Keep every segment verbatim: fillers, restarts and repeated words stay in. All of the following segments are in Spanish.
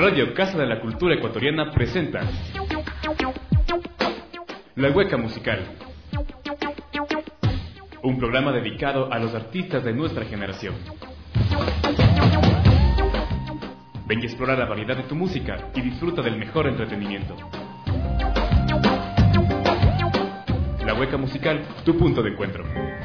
Radio Casa de la Cultura Ecuatoriana presenta La Hueca Musical, un programa dedicado a los artistas de nuestra generación. Ven y explora la variedad de tu música y disfruta del mejor entretenimiento. La Hueca Musical, tu punto de encuentro.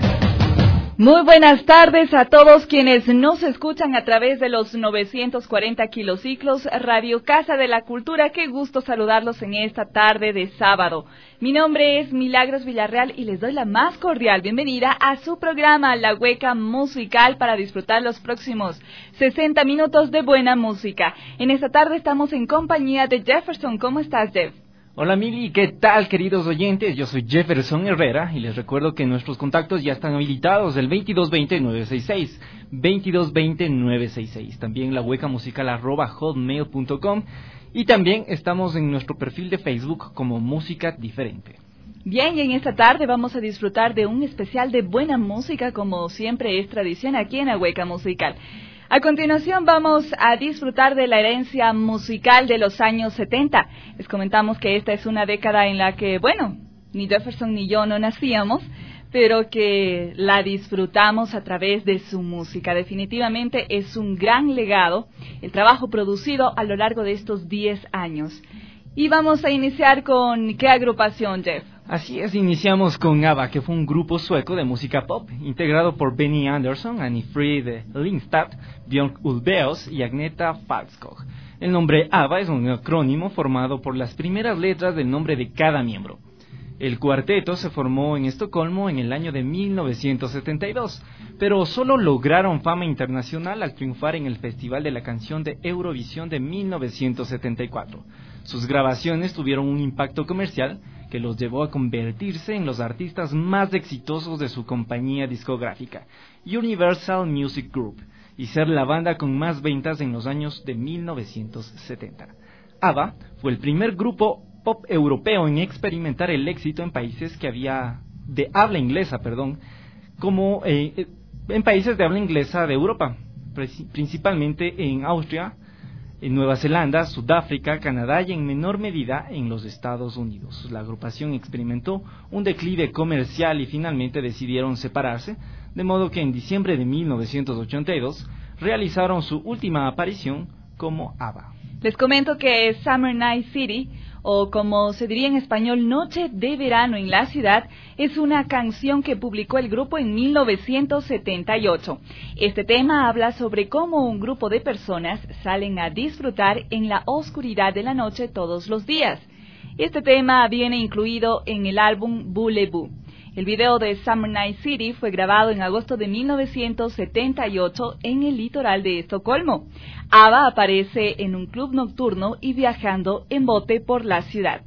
Muy buenas tardes a todos quienes nos escuchan a través de los novecientos cuarenta kilociclos Radio Casa de la Cultura. Qué gusto saludarlos en esta tarde de sábado. Mi nombre es Milagros Villarreal y les doy la más cordial bienvenida a su programa La Hueca Musical para disfrutar los próximos sesenta minutos de buena música. En esta tarde estamos en compañía de Jefferson. ¿Cómo estás, Jeff? Hola Mili, ¿qué tal queridos oyentes? Yo soy Jefferson Herrera y les recuerdo que nuestros contactos ya están habilitados, el veintidós veinte nueve sesenta y seis, veintidós veinte nueve sesenta y seis, también la hueca musical arroba hotmail punto com y también estamos en nuestro perfil de Facebook como Música Diferente. Bien, y en esta tarde vamos a disfrutar de un especial de buena música como siempre es tradición aquí en la Hueca Musical. A continuación vamos a disfrutar de la herencia musical de los años setenta. Les comentamos que esta es una década en la que, bueno, ni Jefferson ni yo no nacíamos, pero que la disfrutamos a través de su música. Definitivamente es un gran legado el trabajo producido a lo largo de estos diez años. Y vamos a iniciar con ¿qué agrupación, Jeff? Así es, iniciamos con ABBA, que fue un grupo sueco de música pop, integrado por Benny Andersson, Anni-Frid Lindstad, Björn Ulvaeus y Agneta Faltskog. El nombre ABBA es un acrónimo formado por las primeras letras del nombre de cada miembro. El cuarteto se formó en Estocolmo en el año de mil novecientos setenta y dos, pero solo lograron fama internacional al triunfar en el Festival de la Canción de Eurovisión de mil novecientos setenta y cuatro. Sus grabaciones tuvieron un impacto comercial que los llevó a convertirse en los artistas más exitosos de su compañía discográfica, Universal Music Group, y ser la banda con más ventas en los años de mil novecientos setenta. ABBA fue el primer grupo pop europeo en experimentar el éxito en países que había de habla inglesa, perdón, como eh, en países de habla inglesa de Europa, principalmente en Austria, en Nueva Zelanda, Sudáfrica, Canadá y en menor medida en los Estados Unidos. La agrupación experimentó un declive comercial y finalmente decidieron separarse, de modo que en diciembre de mil novecientos ochenta y dos realizaron su última aparición como ABBA. Les comento que Summer Night City, o como se diría en español, Noche de Verano en la Ciudad, es una canción que publicó el grupo en mil novecientos setenta y ocho. Este tema habla sobre cómo un grupo de personas salen a disfrutar en la oscuridad de la noche todos los días. Este tema viene incluido en el álbum Voulez-Vous. El video de Summer Night City fue grabado en agosto de mil novecientos setenta y ocho en el litoral de Estocolmo. ABBA aparece en un club nocturno y viajando en bote por la ciudad.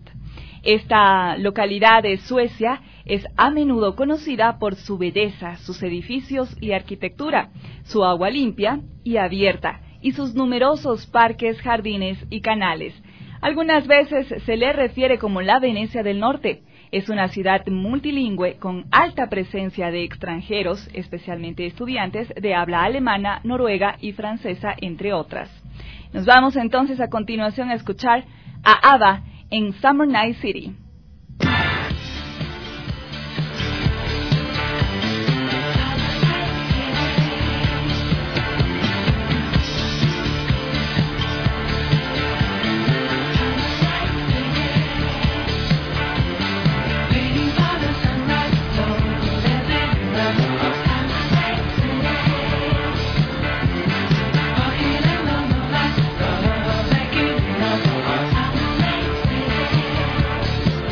Esta localidad de Suecia es a menudo conocida por su belleza, sus edificios y arquitectura, su agua limpia y abierta, y sus numerosos parques, jardines y canales. Algunas veces se le refiere como la Venecia del Norte. Es una ciudad multilingüe con alta presencia de extranjeros, especialmente estudiantes de habla alemana, noruega y francesa, entre otras. Nos vamos entonces a continuación a escuchar a ABBA en Summer Night City. Walking along the lights of the city.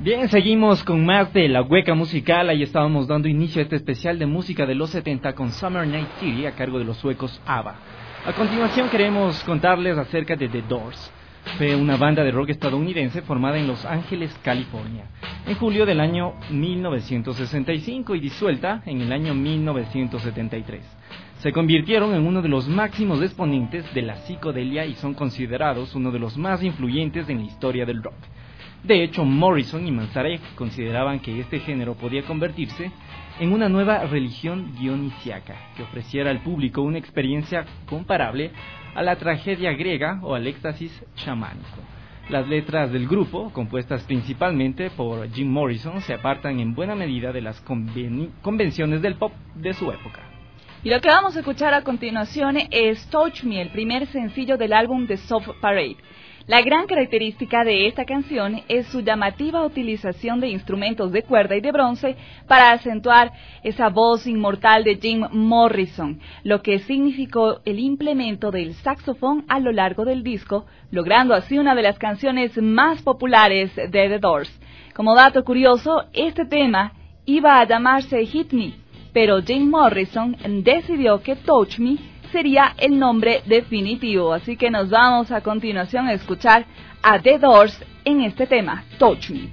Bien, seguimos con más de La Hueca Musical. Ahí estábamos dando inicio a este especial de música de los setenta con Summer Night City a cargo de los suecos ABBA. A continuación queremos contarles acerca de The Doors. Fue una banda de rock estadounidense formada en Los Ángeles, California, en julio del año mil novecientos sesenta y cinco y disuelta en el año mil novecientos setenta y tres. Se convirtieron en uno de los máximos exponentes de la psicodelia y son considerados uno de los más influyentes en la historia del rock. De hecho, Morrison y Manzarek consideraban que este género podía convertirse en una nueva religión dionisiaca que ofreciera al público una experiencia comparable a la tragedia griega o al éxtasis chamánico. Las letras del grupo, compuestas principalmente por Jim Morrison, se apartan en buena medida de las conven- convenciones del pop de su época. Y lo que vamos a escuchar a continuación es Touch Me, el primer sencillo del álbum The Soft Parade. La gran característica de esta canción es su llamativa utilización de instrumentos de cuerda y de bronce para acentuar esa voz inmortal de Jim Morrison, lo que significó el implemento del saxofón a lo largo del disco, logrando así una de las canciones más populares de The Doors. Como dato curioso, este tema iba a llamarse Hit Me, pero Jim Morrison decidió que Touch Me sería el nombre definitivo, así que nos vamos a continuación a escuchar a The Doors en este tema, Touch Me.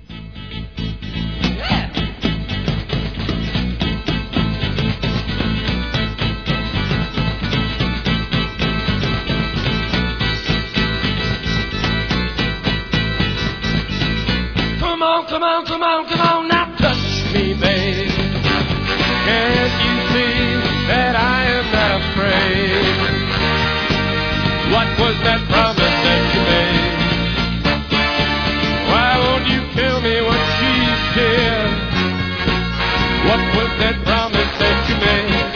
Come on, come on, come on, come on, now touch me, babe. Can't you see that I am not afraid? What was that promise that you made? Why won't you tell me what she said? What was that promise that you made?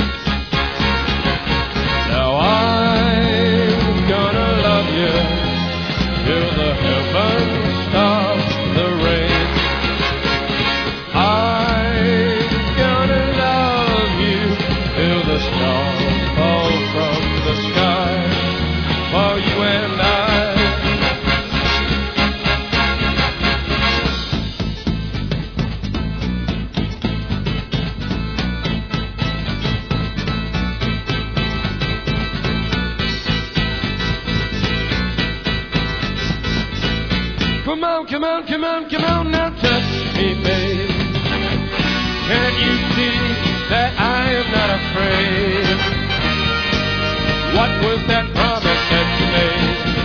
Now I'm gonna love you till the heavens stop the rain. I'm gonna love you till the stars fall from the sky for you and I. Come on, come on, come on, come on, now touch me, babe. Can't you see that I am not afraid? What was that promise that you made?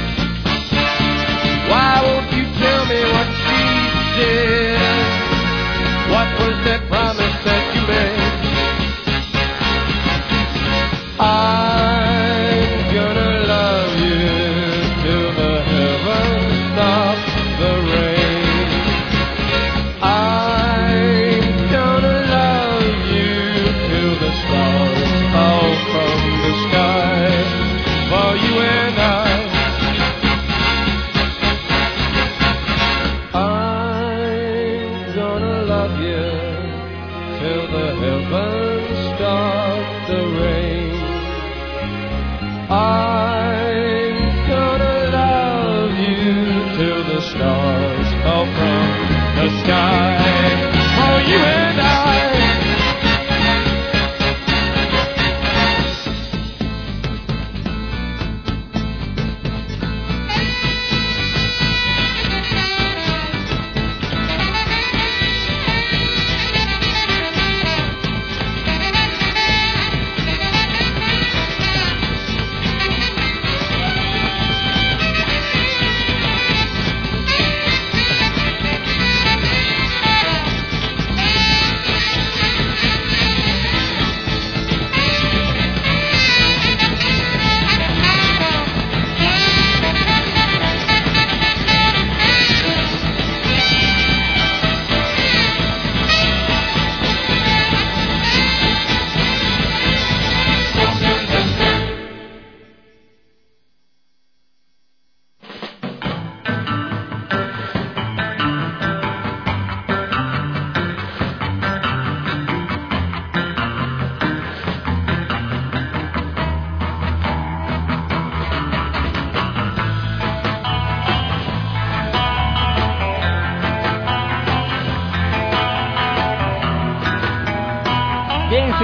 Why won't you tell me what she said? What was that promise that you made? I'm gonna love you till the heavens stop the rain. I'm gonna love you till the stars fall from the sky for you and I. I'm gonna love you till the heavens stop the rain. I'm gonna love you till the stars fall from the sky for you and I.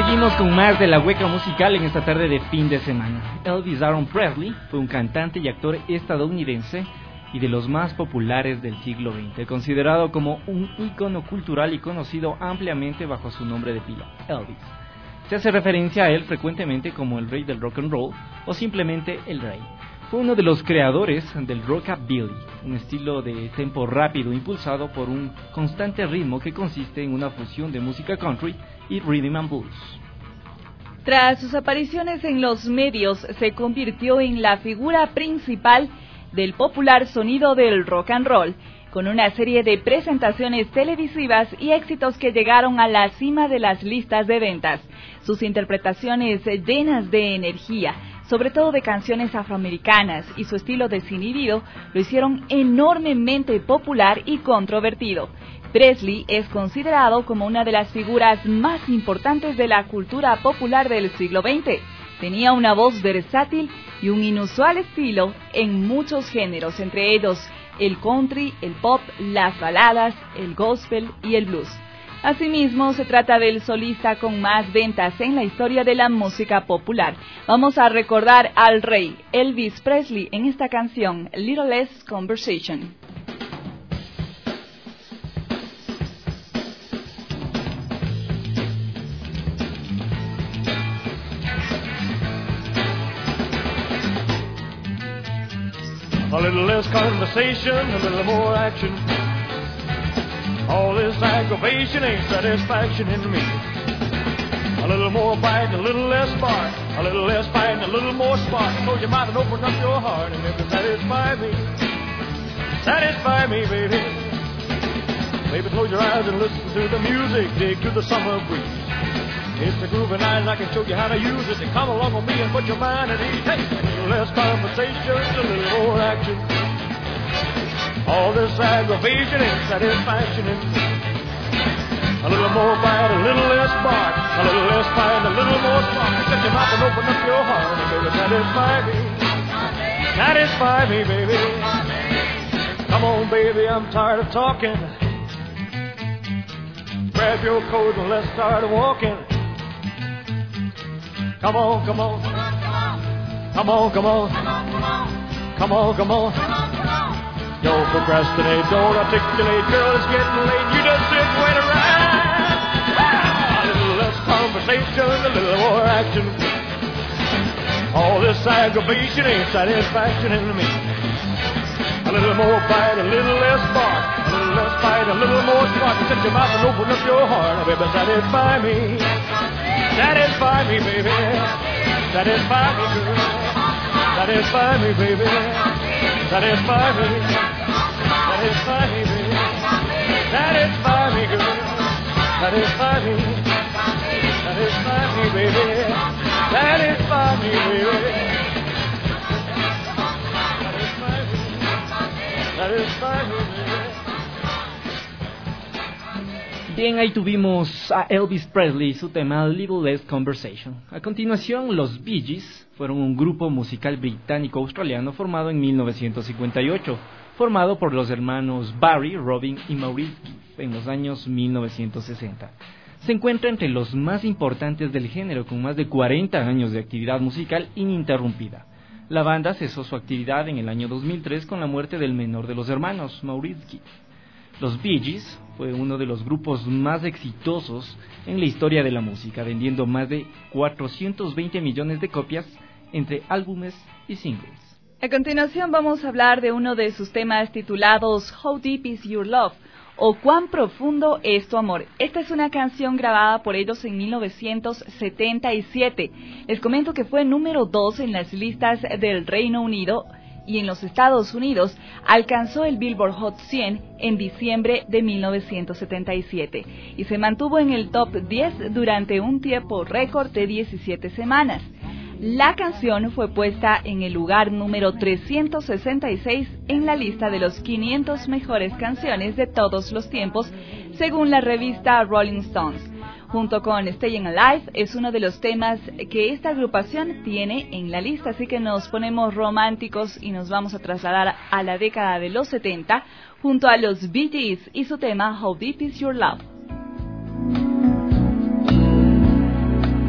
Seguimos con más de la hueca musical en esta tarde de fin de semana. Elvis Aaron Presley fue un cantante y actor estadounidense y de los más populares del siglo veinte, considerado como un ícono cultural y conocido ampliamente bajo su nombre de pila, Elvis. Se hace referencia a él frecuentemente como el rey del rock and roll o simplemente el rey. Fue uno de los creadores del rockabilly, un estilo de tempo rápido impulsado por un constante ritmo que consiste en una fusión de música country y rhythm and blues. Tras sus apariciones en los medios, se convirtió en la figura principal del popular sonido del rock and roll, con una serie de presentaciones televisivas y éxitos que llegaron a la cima de las listas de ventas. Sus interpretaciones llenas de energía, sobre todo de canciones afroamericanas, y su estilo desinhibido lo hicieron enormemente popular y controvertido. Presley es considerado como una de las figuras más importantes de la cultura popular del siglo veinte. Tenía una voz versátil y un inusual estilo en muchos géneros, entre ellos el country, el pop, las baladas, el gospel y el blues. Asimismo, se trata del solista con más ventas en la historia de la música popular. Vamos a recordar al rey Elvis Presley en esta canción, Little Less Conversation. A little less conversation, a little more action. All this aggravation ain't satisfaction in me. A little more bite, a little less spark. A little less bite, a little more spark. Close your mouth and open up your heart and maybe satisfy me. Satisfy me, baby. Baby, close your eyes and listen to the music. Dig to the summer breeze. It's a groovy night and I can show you how to use it. Come along with me and put your mind at ease. Hey, a little less conversation, a little more action. All this aggravation and satisfaction in me. A little more bite, a little less bark. A little less bite, a little more spark. Shut your mouth and open up your heart and baby, satisfy me. Satisfy me, baby. Come on, baby, I'm tired of talking. Grab your coat and let's start walking. Come on, come on. Come on, come on. Come on, come on. Don't procrastinate, don't articulate. Girl, it's getting late. You just sit and wait around. A little less conversation, a little more action. All this aggravation ain't satisfaction in me. A little more bite, a little less bark. A little less bite, a little more spark. Shut your mouth and open up your heart. Baby, satisfy me. Satisfy me, baby. Satisfy me, girl. Satisfy me, baby. Satisfy me. Satisfy me, baby. Satisfy me, girl. Satisfy me. Satisfy me, baby. Satisfy me, baby. Satisfy me, baby. Bien, ahí tuvimos a Elvis Presley y su tema Little Less Conversation. A continuación, los Bee Gees fueron un grupo musical británico-australiano formado en mil novecientos cincuenta y ocho, formado por los hermanos Barry, Robin y Maurice en los años mil novecientos sesenta. Se encuentra entre los más importantes del género, con más de cuarenta años de actividad musical ininterrumpida. La banda cesó su actividad en el año dos mil tres con la muerte del menor de los hermanos, Maurice Gibb. Los Bee Gees fue uno de los grupos más exitosos en la historia de la música, vendiendo más de cuatrocientos veinte millones de copias entre álbumes y singles. A continuación vamos a hablar de uno de sus temas titulados How Deep Is Your Love, o Cuán Profundo es tu Amor. Esta es una canción grabada por ellos en mil novecientos setenta y siete. Les comento que fue número dos en las listas del Reino Unido y en los Estados Unidos alcanzó el Billboard Hot cien en diciembre de mil novecientos setenta y siete y se mantuvo en el top diez durante un tiempo récord de diecisiete semanas. La canción fue puesta en el lugar número trescientos sesenta y seis en la lista de los quinientas mejores canciones de todos los tiempos, según la revista Rolling Stones. Junto con Staying Alive, es uno de los temas que esta agrupación tiene en la lista, así que nos ponemos románticos y nos vamos a trasladar a la década de los setenta junto a los Bee Gees y su tema How Deep Is Your Love.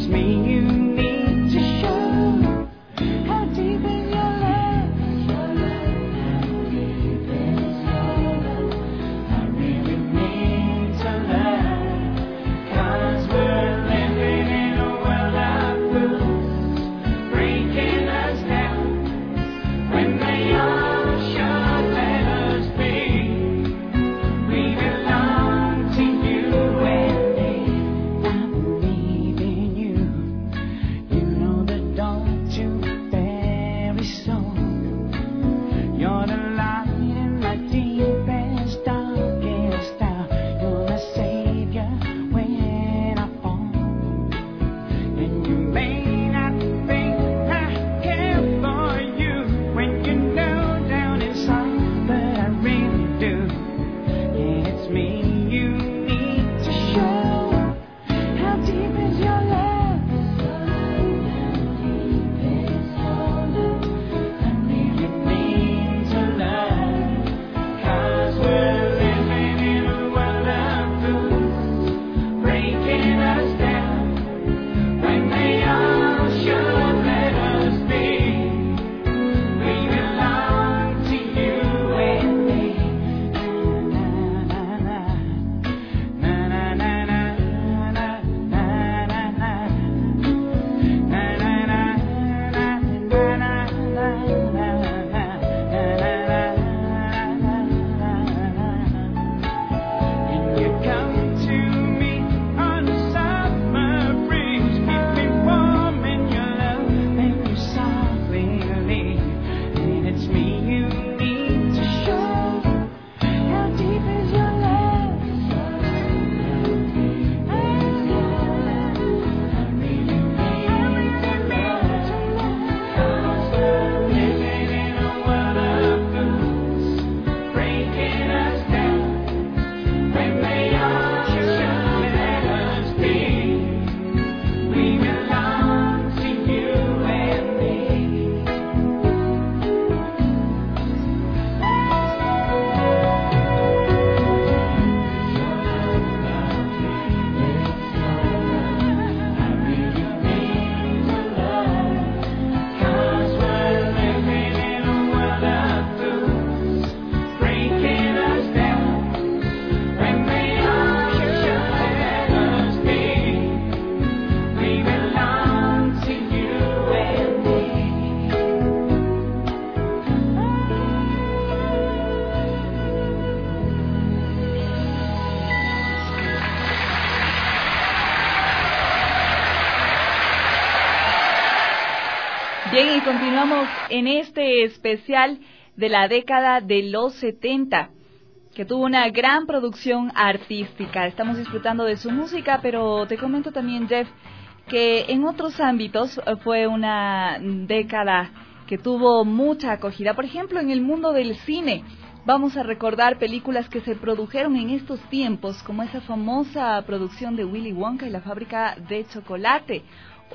Bien, y continuamos en este especial de la década de los setenta, que tuvo una gran producción artística. Estamos disfrutando de su música, pero te comento también, Jeff, que en otros ámbitos fue una década que tuvo mucha acogida. Por ejemplo, en el mundo del cine, vamos a recordar películas que se produjeron en estos tiempos, como esa famosa producción de Willy Wonka y la fábrica de chocolate,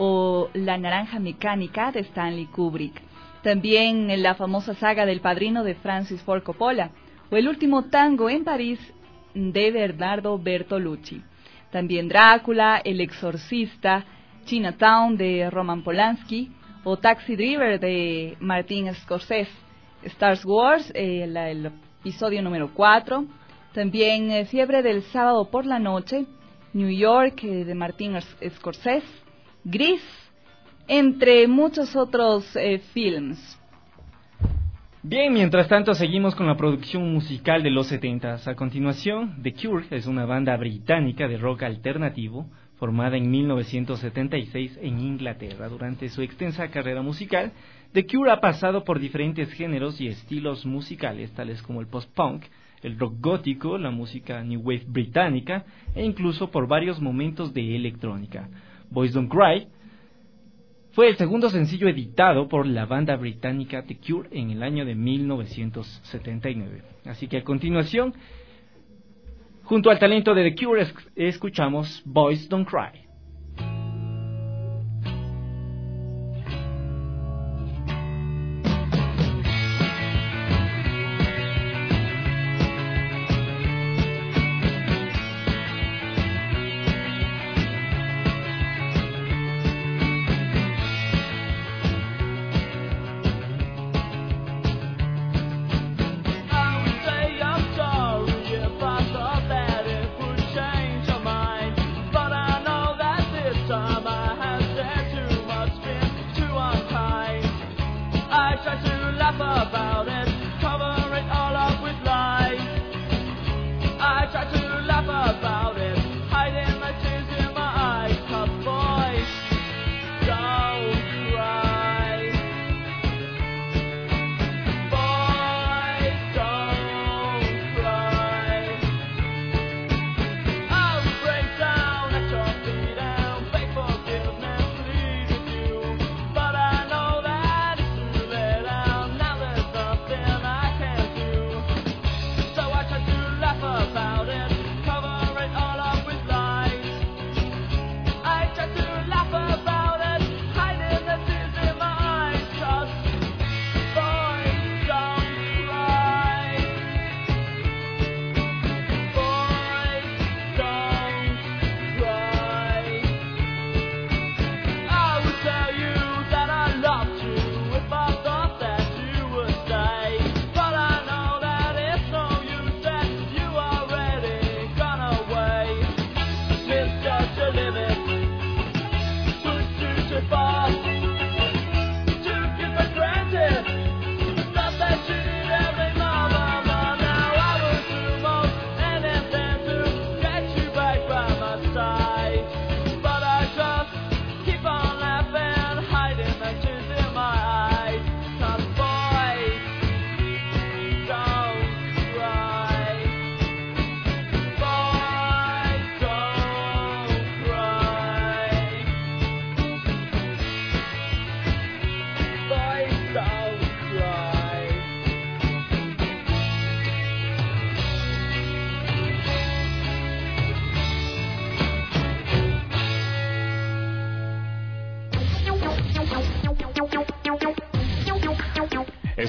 o La naranja mecánica de Stanley Kubrick. También la famosa saga del Padrino de Francis Ford Coppola, o El último tango en París de Bernardo Bertolucci. También Drácula, El exorcista, Chinatown de Roman Polanski, o Taxi Driver de Martin Scorsese. Star Wars, eh, la, el episodio número cuatro. También eh, Fiebre del sábado por la noche, New York eh, de Martin Scorsese, Gris, entre muchos otros eh, films. Bien, mientras tanto seguimos con la producción musical de los setentas. A continuación, The Cure es una banda británica de rock alternativo formada en mil novecientos setenta y seis en Inglaterra. Durante su extensa carrera musical, The Cure ha pasado por diferentes géneros y estilos musicales, tales como el post-punk, el rock gótico, la música new wave británica e incluso por varios momentos de electrónica. Boys Don't Cry fue el segundo sencillo editado por la banda británica The Cure en el año de mil novecientos setenta y nueve. Así que a continuación, junto al talento de The Cure, escuchamos Boys Don't Cry.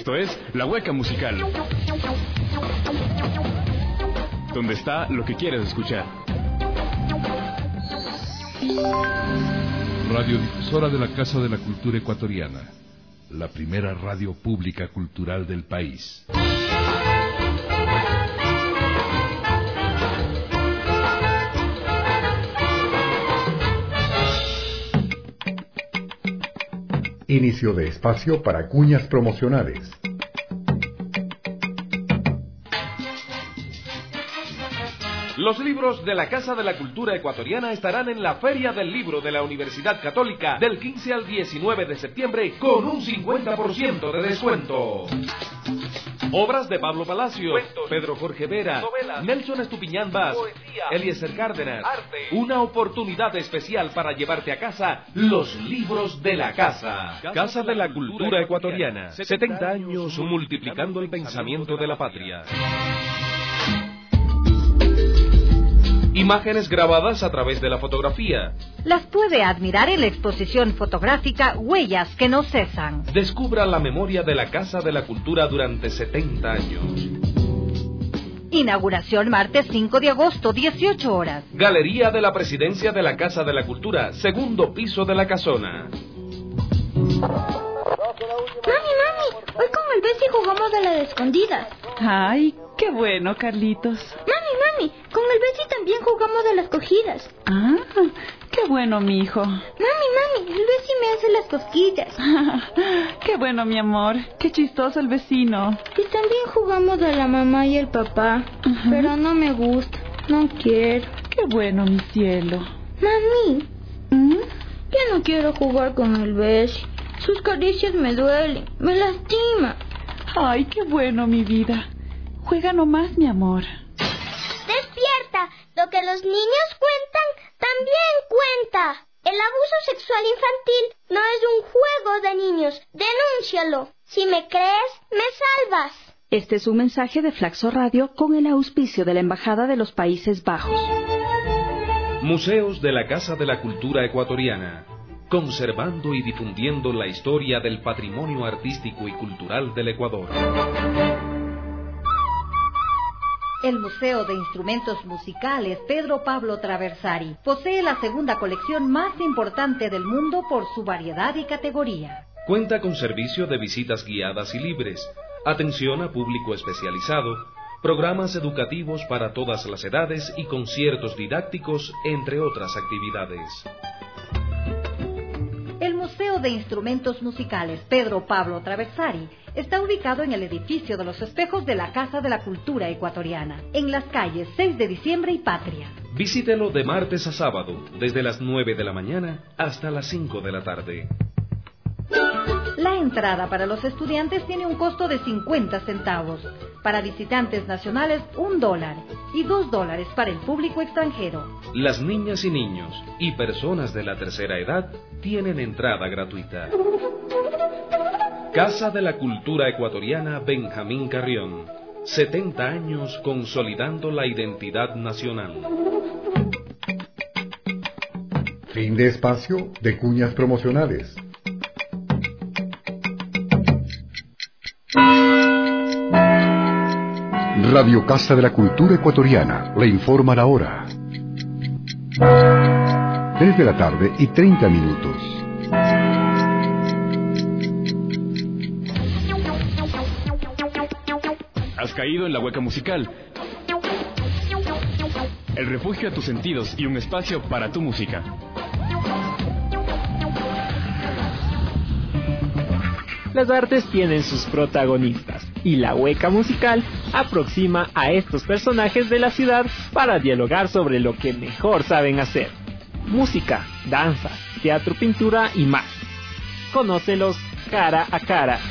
Esto es La Hueca Musical, donde está lo que quieres escuchar. Radiodifusora de la Casa de la Cultura Ecuatoriana, la primera radio pública cultural del país. Inicio de espacio para cuñas promocionales. Los libros de la Casa de la Cultura Ecuatoriana estarán en la Feria del Libro de la Universidad Católica del quince al diecinueve de septiembre con un cincuenta por ciento de descuento. Obras de Pablo Palacio, cuentos, Pedro Jorge Vera, novelas, Nelson Estupiñán Vaz, poesía, Eliezer Cárdenas. Arte. Una oportunidad especial para llevarte a casa los libros de la Casa. Casa de la Cultura Ecuatoriana. setenta años multiplicando el pensamiento de la patria. Imágenes grabadas a través de la fotografía. Las puede admirar en la exposición fotográfica Huellas que no cesan. Descubra la memoria de la Casa de la Cultura durante setenta años. Inauguración martes cinco de agosto, dieciocho horas. Galería de la Presidencia de la Casa de la Cultura, segundo piso de la casona. Mami, mami, hoy con el Bessie jugamos a la de escondidas. Ay, qué bueno, Carlitos. Mami, mami, con el Bessie también jugamos a las cogidas. Ah, qué bueno, mi hijo. Mami, mami, el Bessie me hace las cosquillas. Qué bueno, mi amor. Qué chistoso el vecino. Y también jugamos a la mamá y el papá. Uh-huh. Pero no me gusta, no quiero. Qué bueno, mi cielo. Mami, ¿Mm? ya no quiero jugar con el Bessie. Sus caricias me duelen, me lastiman. Ay, qué bueno, mi vida. Juega nomás, mi amor. Despierta. Lo que los niños cuentan, también cuenta. El abuso sexual infantil no es un juego de niños. Denúncialo. Si me crees, me salvas. Este es un mensaje de Flaxo Radio con el auspicio de la Embajada de los Países Bajos. Museos de la Casa de la Cultura Ecuatoriana. Conservando y difundiendo la historia del patrimonio artístico y cultural del Ecuador. El Museo de Instrumentos Musicales Pedro Pablo Traversari posee la segunda colección más importante del mundo por su variedad y categoría. Cuenta con servicio de visitas guiadas y libres, atención a público especializado, programas educativos para todas las edades y conciertos didácticos, entre otras actividades. El Museo de Instrumentos Musicales Pedro Pablo Traversari está ubicado en el edificio de los espejos de la Casa de la Cultura Ecuatoriana, en las calles seis de diciembre y Patria. Visítelo de martes a sábado, desde las nueve de la mañana hasta las cinco de la tarde. La entrada para los estudiantes tiene un costo de cincuenta centavos, para visitantes nacionales un dólar y dos dólares para el público extranjero. Las niñas y niños y personas de la tercera edad tienen entrada gratuita. Casa de la Cultura Ecuatoriana Benjamín Carrión. setenta años consolidando la identidad nacional. Fin de espacio de cuñas promocionales. Radio Casa de la Cultura Ecuatoriana le informa la hora. tres de la tarde y treinta minutos. Has caído en la hueca musical. El refugio a tus sentidos y un espacio para tu música. Las artes tienen sus protagonistas y la hueca musical aproxima a estos personajes de la ciudad para dialogar sobre lo que mejor saben hacer: música, danza, teatro, pintura y más. Conócelos cara a cara.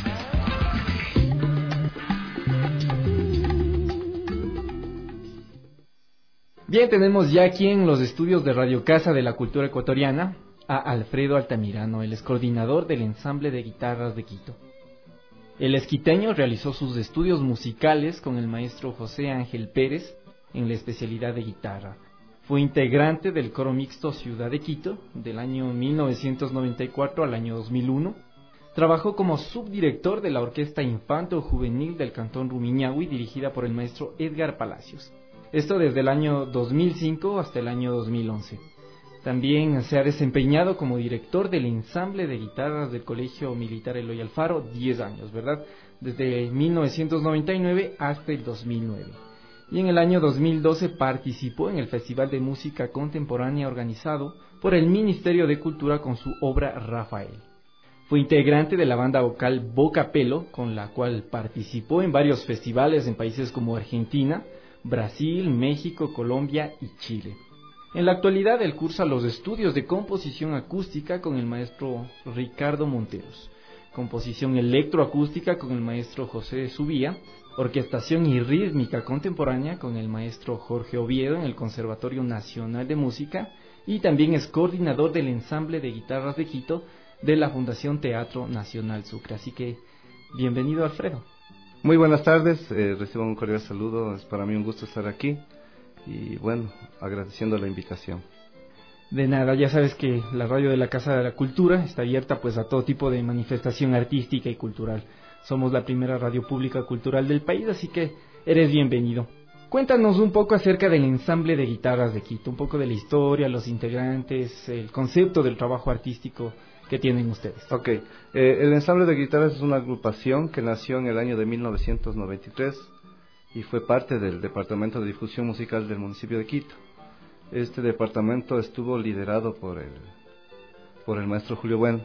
Bien, tenemos ya aquí en los estudios de Radio Casa de la Cultura Ecuatoriana a Alfredo Altamirano, el coordinador del ensamble de guitarras de Quito. El esquiteño realizó sus estudios musicales con el maestro José Ángel Pérez en la especialidad de guitarra. Fue integrante del coro mixto Ciudad de Quito del año mil novecientos noventa y cuatro al año dos mil uno. Trabajó como subdirector de la Orquesta Infanto Juvenil del Cantón Rumiñahui, dirigida por el maestro Edgar Palacios. Esto desde el año dos mil cinco hasta el año dos mil once. También se ha desempeñado como director del ensamble de guitarras del Colegio Militar Eloy Alfaro, diez años, ¿verdad? Desde mil novecientos noventa y nueve hasta el dos mil nueve. Y en el año dos mil doce participó en el Festival de Música Contemporánea organizado por el Ministerio de Cultura con su obra Rafael. Fue integrante de la banda vocal Boca Pelo, con la cual participó en varios festivales en países como Argentina, Brasil, México, Colombia y Chile. En la actualidad él cursa los estudios de composición acústica con el maestro Ricardo Monteros, composición electroacústica con el maestro José Subía, orquestación y rítmica contemporánea con el maestro Jorge Oviedo en el Conservatorio Nacional de Música, y también es coordinador del ensamble de guitarras de Quito de la Fundación Teatro Nacional Sucre. Así que, bienvenido, Alfredo. Muy buenas tardes, eh, recibo un cordial saludo, es para mí un gusto estar aquí y bueno, agradeciendo la invitación. De nada, ya sabes que la radio de la Casa de la Cultura está abierta pues a todo tipo de manifestación artística y cultural. Somos la primera radio pública cultural del país, así que eres bienvenido. Cuéntanos un poco acerca del ensamble de guitarras de Quito, un poco de la historia, los integrantes, el concepto del trabajo artístico que tienen ustedes. Ok, eh, el ensamble de guitarras es una agrupación que nació en el año de mil novecientos noventa y tres y fue parte del Departamento de Difusión Musical del municipio de Quito. Este departamento estuvo liderado por el, por el maestro Julio Bueno,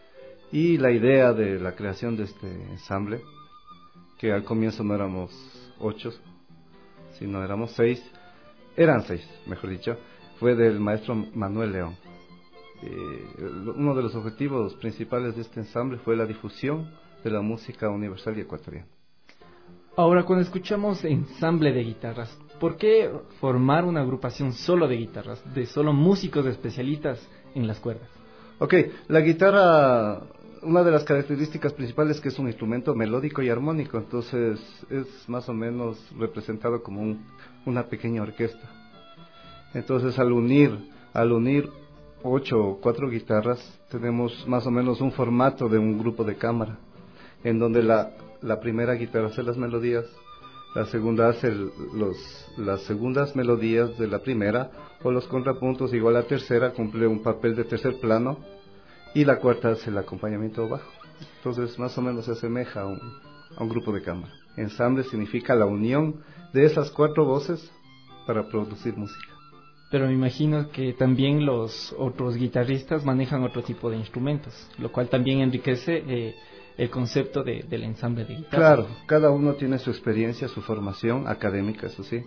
y la idea de la creación de este ensamble, que al comienzo no éramos ocho, sino éramos seis, eran seis, mejor dicho, fue del maestro Manuel León. Eh, uno de los objetivos principales de este ensamble fue la difusión de la música universal y ecuatoriana. Ahora, cuando escuchamos ensamble de guitarras, ¿por qué formar una agrupación solo de guitarras, de solo músicos especialistas en las cuerdas? Ok, la guitarra, una de las características principales es que es un instrumento melódico y armónico, entonces es más o menos representado como un, una pequeña orquesta. Entonces al unir, al unir ocho o cuatro guitarras, tenemos más o menos un formato de un grupo de cámara, en donde la, la primera guitarra hace las melodías, la segunda hace el, los, las segundas melodías de la primera, o los contrapuntos, igual la tercera cumple un papel de tercer plano, y la cuarta hace el acompañamiento bajo. Entonces más o menos se asemeja a un, a un grupo de cámara. Ensamble significa la unión de esas cuatro voces para producir música. Pero me imagino que también los otros guitarristas manejan otro tipo de instrumentos, lo cual también enriquece eh, el concepto de, del ensamble de guitarra. Claro, cada uno tiene su experiencia, su formación académica, eso sí.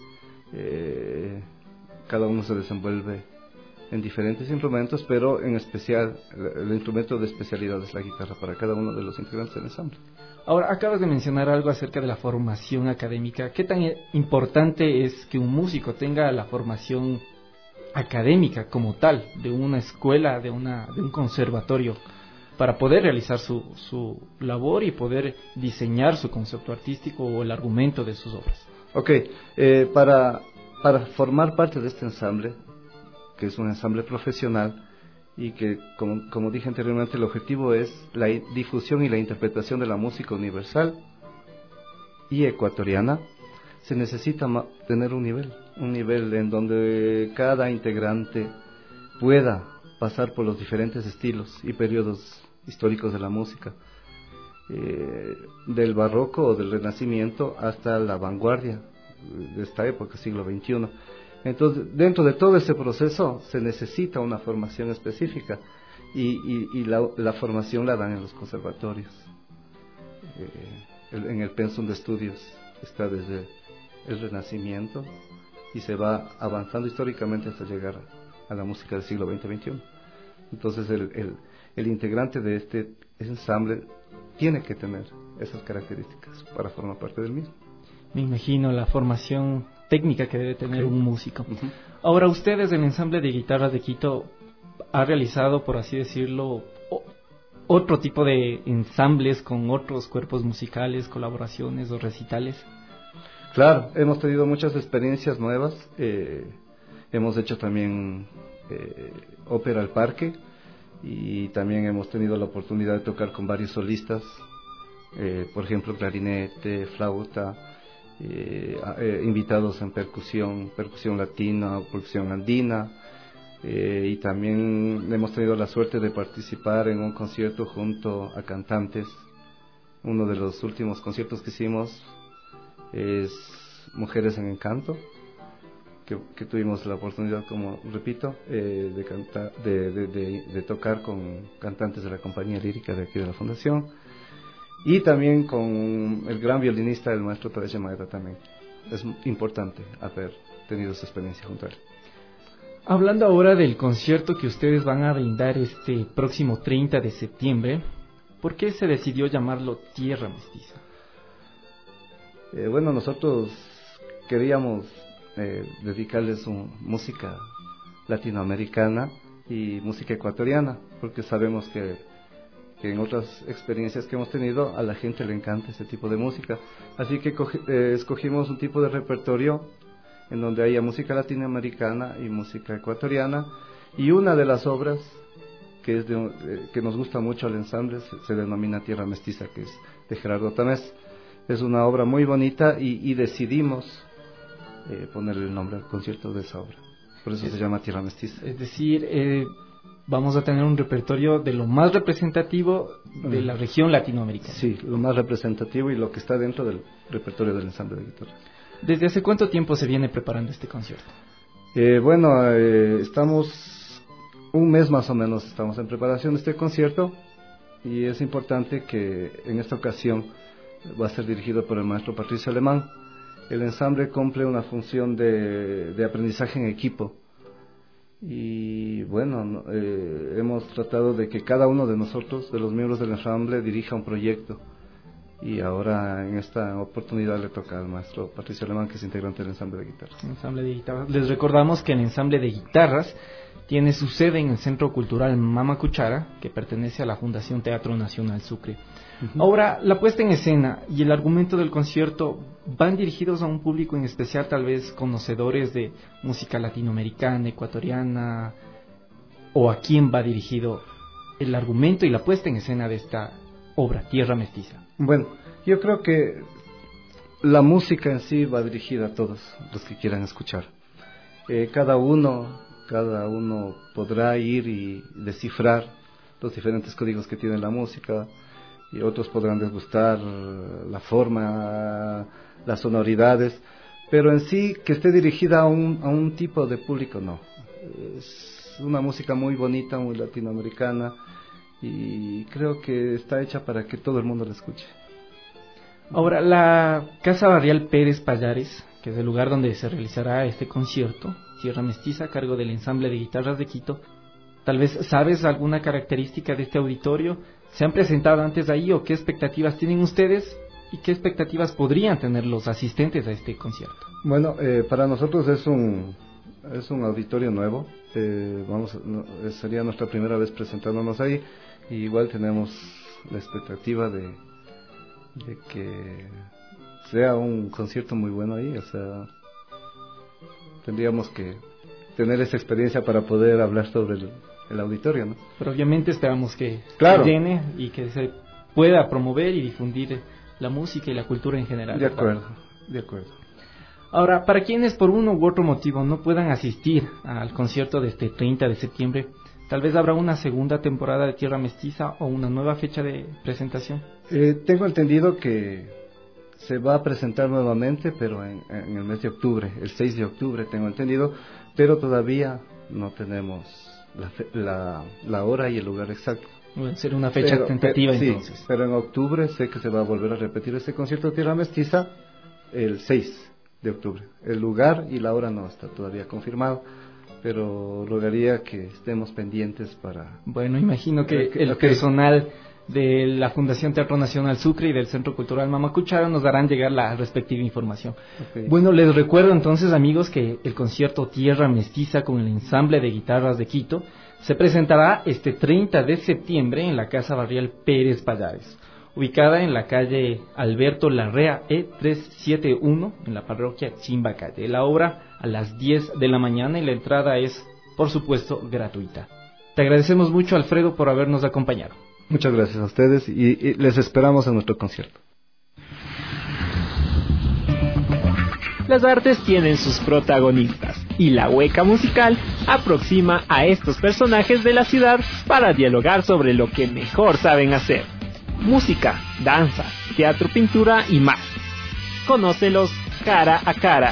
Eh, cada uno se desenvuelve en diferentes instrumentos, pero en especial el, el instrumento de especialidad es la guitarra para cada uno de los integrantes del ensamble. Ahora, acabas de mencionar algo acerca de la formación académica. ¿Qué tan importante es que un músico tenga la formación académica como tal, de una escuela, de una de un conservatorio, para poder realizar su, su labor y poder diseñar su concepto artístico o el argumento de sus obras? Ok, eh, para, para formar parte de este ensamble, que es un ensamble profesional, y que, como, como dije anteriormente, el objetivo es la difusión y la interpretación de la música universal y ecuatoriana, se necesita tener un nivel, un nivel en donde cada integrante pueda pasar por los diferentes estilos y periodos históricos de la música, eh, del barroco o del renacimiento hasta la vanguardia de esta época, siglo veintiuno. Entonces, dentro de todo ese proceso se necesita una formación específica y, y, y la, la formación la dan en los conservatorios. Eh, el, en el pensum de estudios está desde el Renacimiento y se va avanzando históricamente hasta llegar a la música del siglo veinte veintiuno. Entonces el, el, el integrante de este ensamble tiene que tener esas características para formar parte del mismo. Me imagino la formación técnica que debe tener okay. un músico. Uh-huh. Ahora, ustedes del ensamble de guitarras de Quito ha realizado, por así decirlo, o, otro tipo de ensambles con otros cuerpos musicales, colaboraciones o recitales. Claro, hemos tenido muchas experiencias nuevas, eh, hemos hecho también eh, ópera al parque y también hemos tenido la oportunidad de tocar con varios solistas, eh, por ejemplo clarinete, flauta, eh, eh, invitados en percusión, percusión latina, percusión andina, eh, y también hemos tenido la suerte de participar en un concierto junto a cantantes. Uno de los últimos conciertos que hicimos es Mujeres en Encanto, que, que tuvimos la oportunidad, como repito, eh, de, cantar, de, de, de, de tocar con cantantes de la compañía lírica de aquí de la Fundación, y también con el gran violinista, el maestro Tadej Maeda también. Es importante haber tenido esa experiencia junto a él. Hablando ahora del concierto que ustedes van a brindar este próximo treinta de septiembre, ¿por qué se decidió llamarlo Tierra Mestiza? Eh, bueno, nosotros queríamos eh, dedicarles un, música latinoamericana y música ecuatoriana, porque sabemos que, que en otras experiencias que hemos tenido a la gente le encanta este tipo de música. Así que coge, eh, escogimos un tipo de repertorio en donde haya música latinoamericana y música ecuatoriana, y una de las obras que, es de, eh, que nos gusta mucho al ensamble se, se denomina Tierra Mestiza, que es de Gerardo Tamés. Es una obra muy bonita y, y decidimos eh, ponerle el nombre al concierto de esa obra. Por eso es, se llama Tierra Mestiza. Es decir, eh, vamos a tener un repertorio de lo más representativo de la región latinoamericana. Sí, lo más representativo y lo que está dentro del repertorio del ensamble de guitarra. ¿Desde hace cuánto tiempo se viene preparando este concierto? Eh, bueno, eh, estamos un mes más o menos, estamos en preparación de este concierto, y es importante que en esta ocasión va a ser dirigido por el maestro Patricio Alemán. El ensamble cumple una función de, de aprendizaje en equipo, y bueno, eh, hemos tratado de que cada uno de nosotros, de los miembros del ensamble, dirija un proyecto, y ahora en esta oportunidad le toca al maestro Patricio Alemán, que es integrante del ensamble de guitarras. Ensamble de guitarras. Les recordamos que el ensamble de guitarras tiene su sede en el Centro Cultural Mama Cuchara, que pertenece a la Fundación Teatro Nacional Sucre. Uh-huh. Ahora, la puesta en escena y el argumento del concierto van dirigidos a un público en especial, tal vez conocedores de música latinoamericana, ecuatoriana, o a quién va dirigido el argumento y la puesta en escena de esta obra, Tierra Mestiza. Bueno, yo creo que la música en sí va dirigida a todos los que quieran escuchar. Eh, cada uno, cada uno podrá ir y descifrar los diferentes códigos que tiene la música, y otros podrán desgustar la forma, las sonoridades, pero en sí que esté dirigida a un, a un tipo de público, no. Es una música muy bonita, muy latinoamericana, y creo que está hecha para que todo el mundo la escuche. Ahora, la Casa Barrial Pérez Pallares, que es el lugar donde se realizará este concierto, Tierra Mestiza, a cargo del ensamble de guitarras de Quito, tal vez sabes alguna característica de este auditorio. ¿Se han presentado antes ahí o qué expectativas tienen ustedes y qué expectativas podrían tener los asistentes a este concierto? Bueno, eh, para nosotros es un es un auditorio nuevo. Eh, vamos, no, sería nuestra primera vez presentándonos ahí, y igual tenemos la expectativa de, de que sea un concierto muy bueno ahí. O sea, tendríamos que tener esa experiencia para poder hablar sobre el, el auditorio, ¿no? Pero obviamente esperamos que claro. se llene y que se pueda promover y difundir la música y la cultura en general. De acuerdo, de acuerdo. Ahora, para quienes por uno u otro motivo no puedan asistir al concierto de este treinta de septiembre, tal vez habrá una segunda temporada de Tierra Mestiza o una nueva fecha de presentación. Eh, tengo entendido que se va a presentar nuevamente, pero en, en el mes de octubre, el seis de octubre tengo entendido, pero todavía no tenemos la, fe, la, la hora y el lugar exacto. Va a ser una fecha pero, tentativa pero, entonces. Sí, pero en octubre sé que se va a volver a repetir este concierto de Tierra Mestiza el seis de octubre. El lugar y la hora no está todavía confirmado, pero rogaría que estemos pendientes para... Bueno, imagino que el okay. personal de la Fundación Teatro Nacional Sucre y del Centro Cultural Mama Cuchara nos darán llegar la respectiva información. Okay. Bueno, les recuerdo entonces, amigos, que el concierto Tierra Mestiza con el ensamble de guitarras de Quito se presentará este treinta de septiembre en la Casa Barrial Pérez Pallares, ubicada en la calle Alberto Larrea E trescientos setenta y uno, en la parroquia Chimbacalle. La obra a las diez de la mañana y la entrada es, por supuesto, gratuita. Te agradecemos mucho, Alfredo, por habernos acompañado. Muchas gracias a ustedes y, y les esperamos en nuestro concierto. Las artes tienen sus protagonistas y la hueca musical aproxima a estos personajes de la ciudad para dialogar sobre lo que mejor saben hacer: música, danza, teatro, pintura y más. Conócelos cara a cara.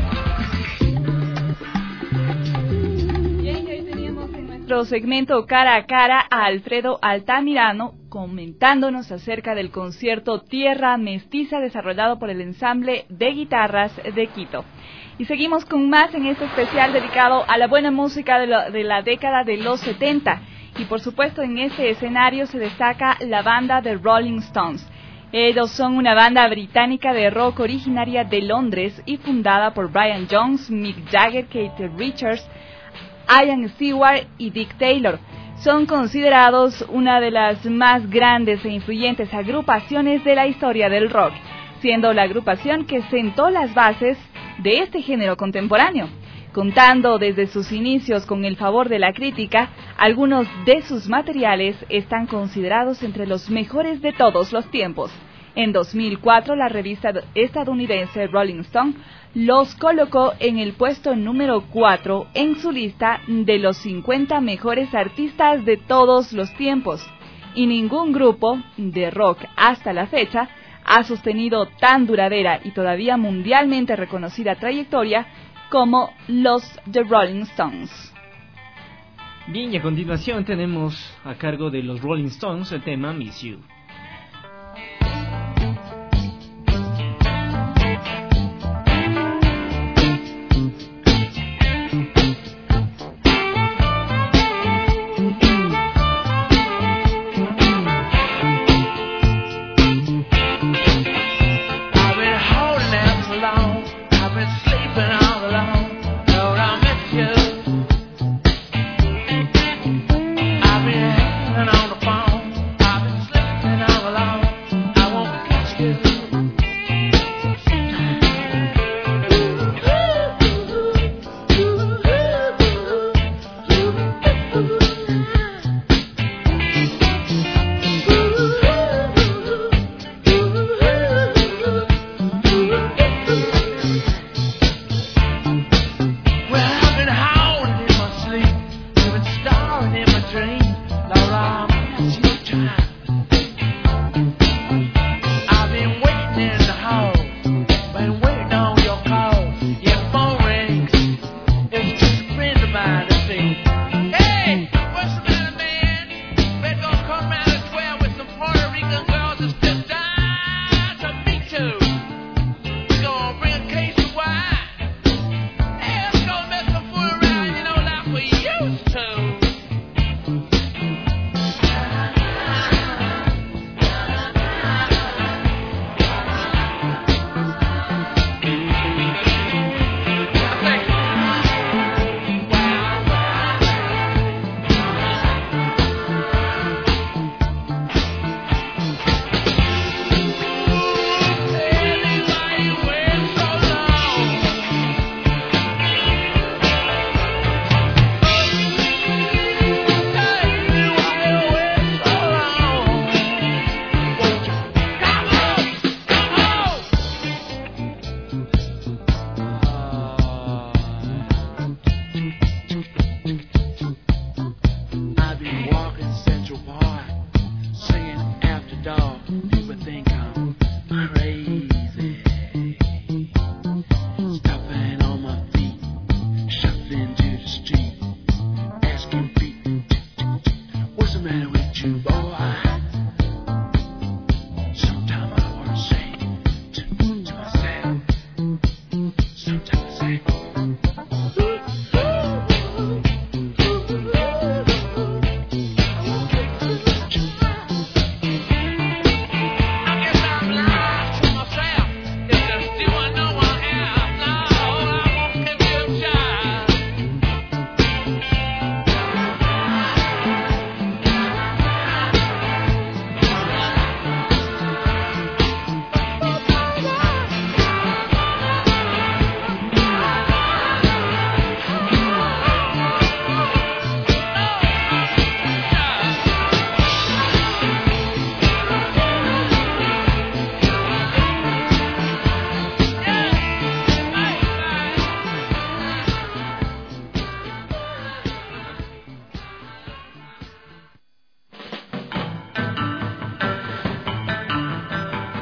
Bien, hoy teníamos en nuestro segmento Cara a Cara a Alfredo Altamirano comentándonos acerca del concierto Tierra Mestiza desarrollado por el ensamble de guitarras de Quito. Y seguimos con más en este especial dedicado a la buena música de, lo, de la década de los setenta. Y por supuesto en este escenario se destaca la banda de Rolling Stones. Ellos son una banda británica de rock originaria de Londres y fundada por Brian Jones, Mick Jagger, Keith Richards, Ian Stewart y Dick Taylor. Son considerados una de las más grandes e influyentes agrupaciones de la historia del rock, siendo la agrupación que sentó las bases de este género contemporáneo. Contando desde sus inicios con el favor de la crítica, algunos de sus materiales están considerados entre los mejores de todos los tiempos. En dos mil cuatro, la revista estadounidense Rolling Stone los colocó en el puesto número cuatro en su lista de los cincuenta mejores artistas de todos los tiempos. Y ningún grupo de rock hasta la fecha ha sostenido tan duradera y todavía mundialmente reconocida trayectoria como los The Rolling Stones. Bien, y a continuación tenemos a cargo de los Rolling Stones el tema Miss You.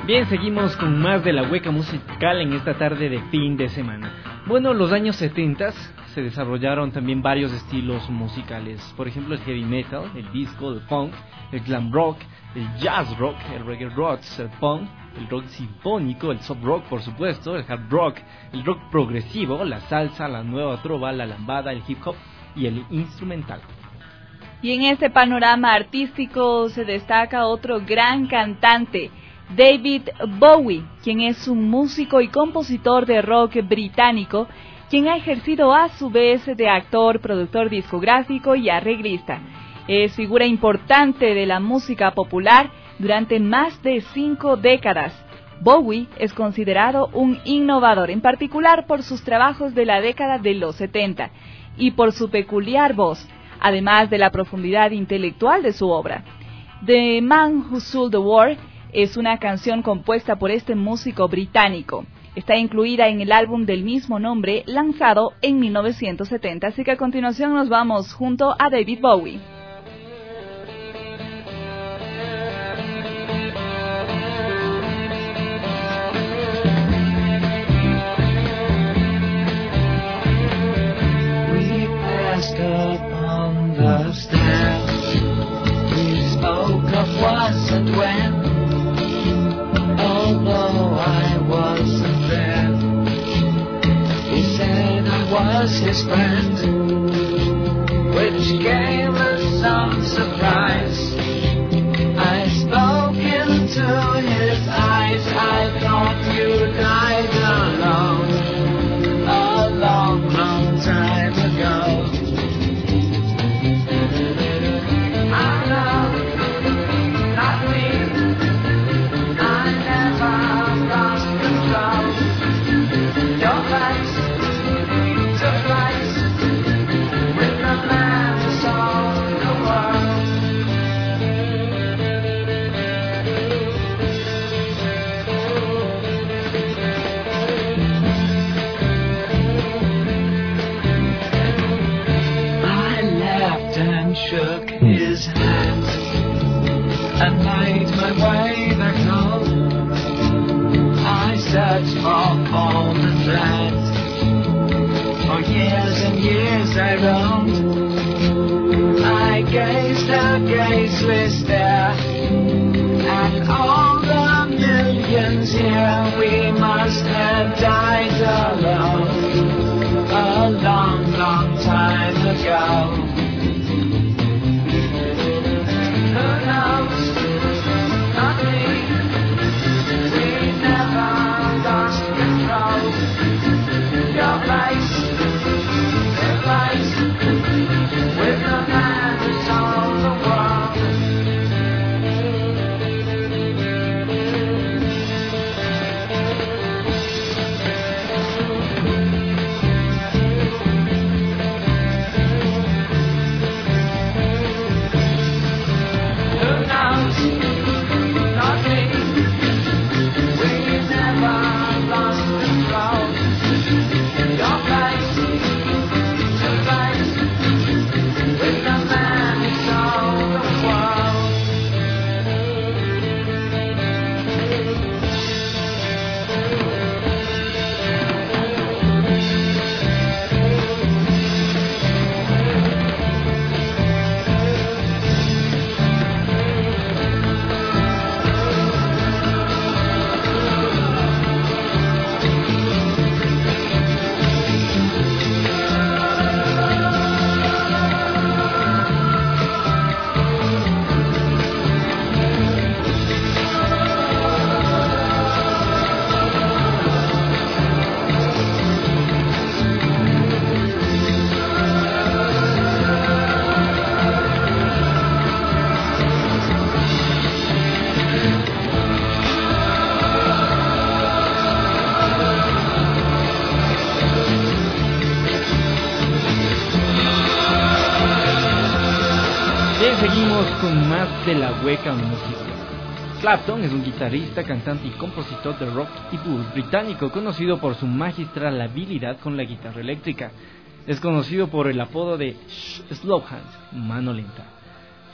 Bien, seguimos con más de la hueca musical en esta tarde de fin de semana. Bueno, los años setenta se desarrollaron también varios estilos musicales. Por ejemplo, el heavy metal, el disco, el funk, el glam rock, el jazz rock, el reggae rock, el punk, el rock sinfónico, el soft rock, por supuesto, el hard rock, el rock progresivo, la salsa, la nueva trova, la lambada, el hip hop y el instrumental. Y en este panorama artístico se destaca otro gran cantante, David Bowie, quien es un músico y compositor de rock británico, quien ha ejercido a su vez de actor, productor discográfico y arreglista. Es figura importante de la música popular durante más de cinco décadas. Bowie es considerado un innovador, en particular por sus trabajos de la década de los setenta y por su peculiar voz, además de la profundidad intelectual de su obra. The Man Who Sold the World es una canción compuesta por este músico británico. Está incluida en el álbum del mismo nombre, lanzado en mil novecientos setenta. Así que a continuación nos vamos junto a David Bowie. We passed up on the stairs. We spoke of once and when. Although I wasn't there, he said I was his friend, which gave us some surprise. I spoke into his eyes, I thought you died alone, a long, long time ago. I know, not me. Shook his hand and made my way back home. I searched for home and land. For years and years I roamed. I gazed a gazeless stare at all the millions here. We must have died alone a long, long time ago. Seguimos con más de la hueca musical. Clapton es un guitarrista, cantante y compositor de rock y blues británico, conocido por su magistral habilidad con la guitarra eléctrica. Es conocido por el apodo de Slowhand, mano lenta.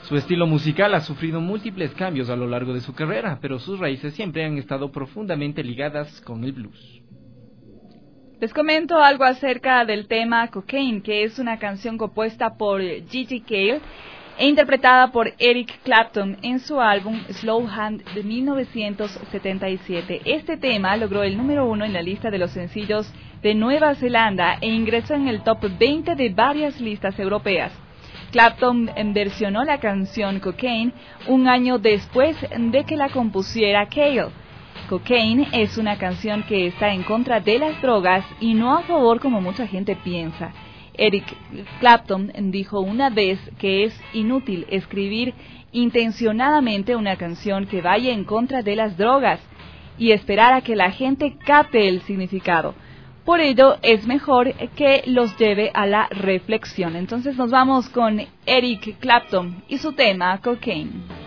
Su estilo musical ha sufrido múltiples cambios a lo largo de su carrera, pero sus raíces siempre han estado profundamente ligadas con el blues. Les comento algo acerca del tema Cocaine, que es una canción compuesta por Gigi Cale e interpretada por Eric Clapton en su álbum Slow Hand de mil novecientos setenta y siete. Este tema logró el número uno en la lista de los sencillos de Nueva Zelanda e ingresó en el top veinte de varias listas europeas. Clapton versionó la canción Cocaine un año después de que la compusiera Cale. Cocaine es una canción que está en contra de las drogas y no a favor como mucha gente piensa. Eric Clapton dijo una vez que es inútil escribir intencionadamente una canción que vaya en contra de las drogas y esperar a que la gente capte el significado. Por ello, es mejor que los lleve a la reflexión. Entonces nos vamos con Eric Clapton y su tema Cocaine.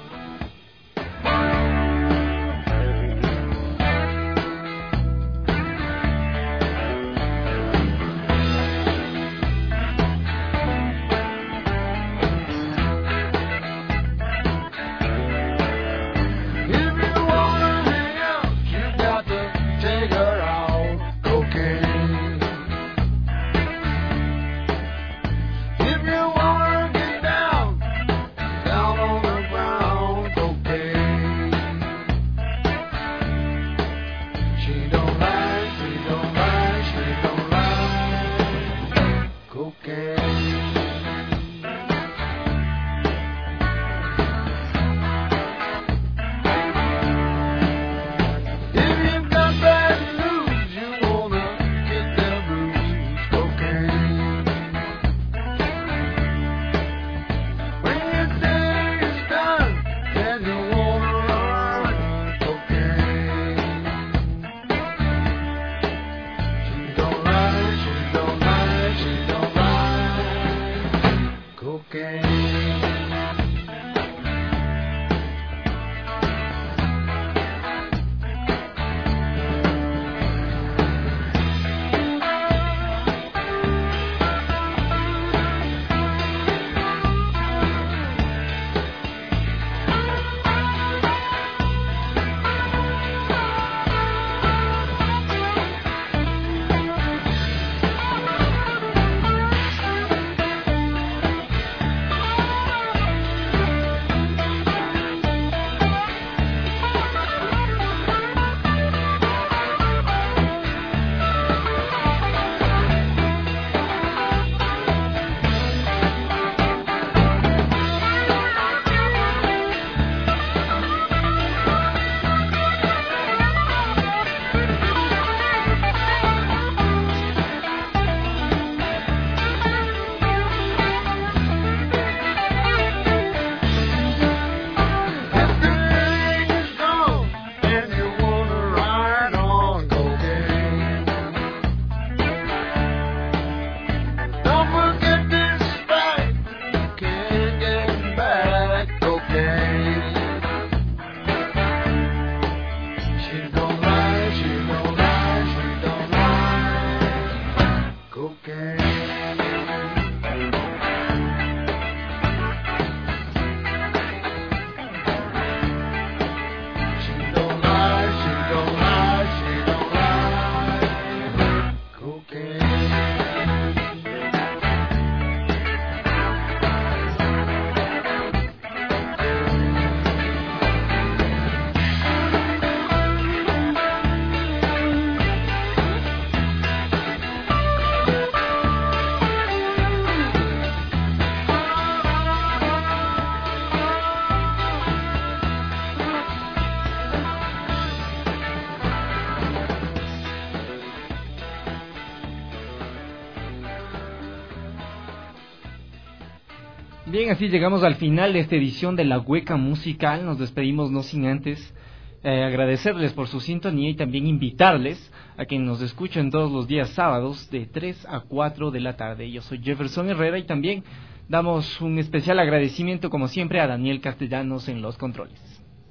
Bien, así llegamos al final de esta edición de La Hueca Musical. Nos despedimos no sin antes eh, agradecerles por su sintonía y también invitarles a que nos escuchen todos los días sábados de tres a cuatro de la tarde. Yo soy Jefferson Herrera y también damos un especial agradecimiento como siempre a Daniel Castellanos en los controles.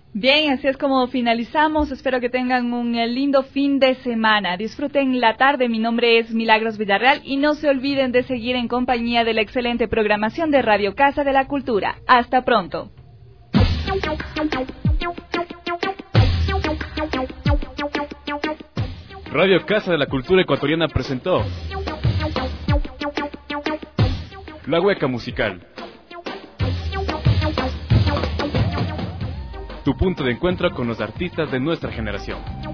Bien, así es como finalizamos. Espero que tengan un lindo fin de semana. Disfruten la tarde. Mi nombre es Milagros Villarreal y no se olviden de seguir en compañía de la excelente programación de Radio Casa de la Cultura. Hasta pronto. Radio Casa de la Cultura Ecuatoriana presentó La Hueca Musical. Tu punto de encuentro con los artistas de nuestra generación.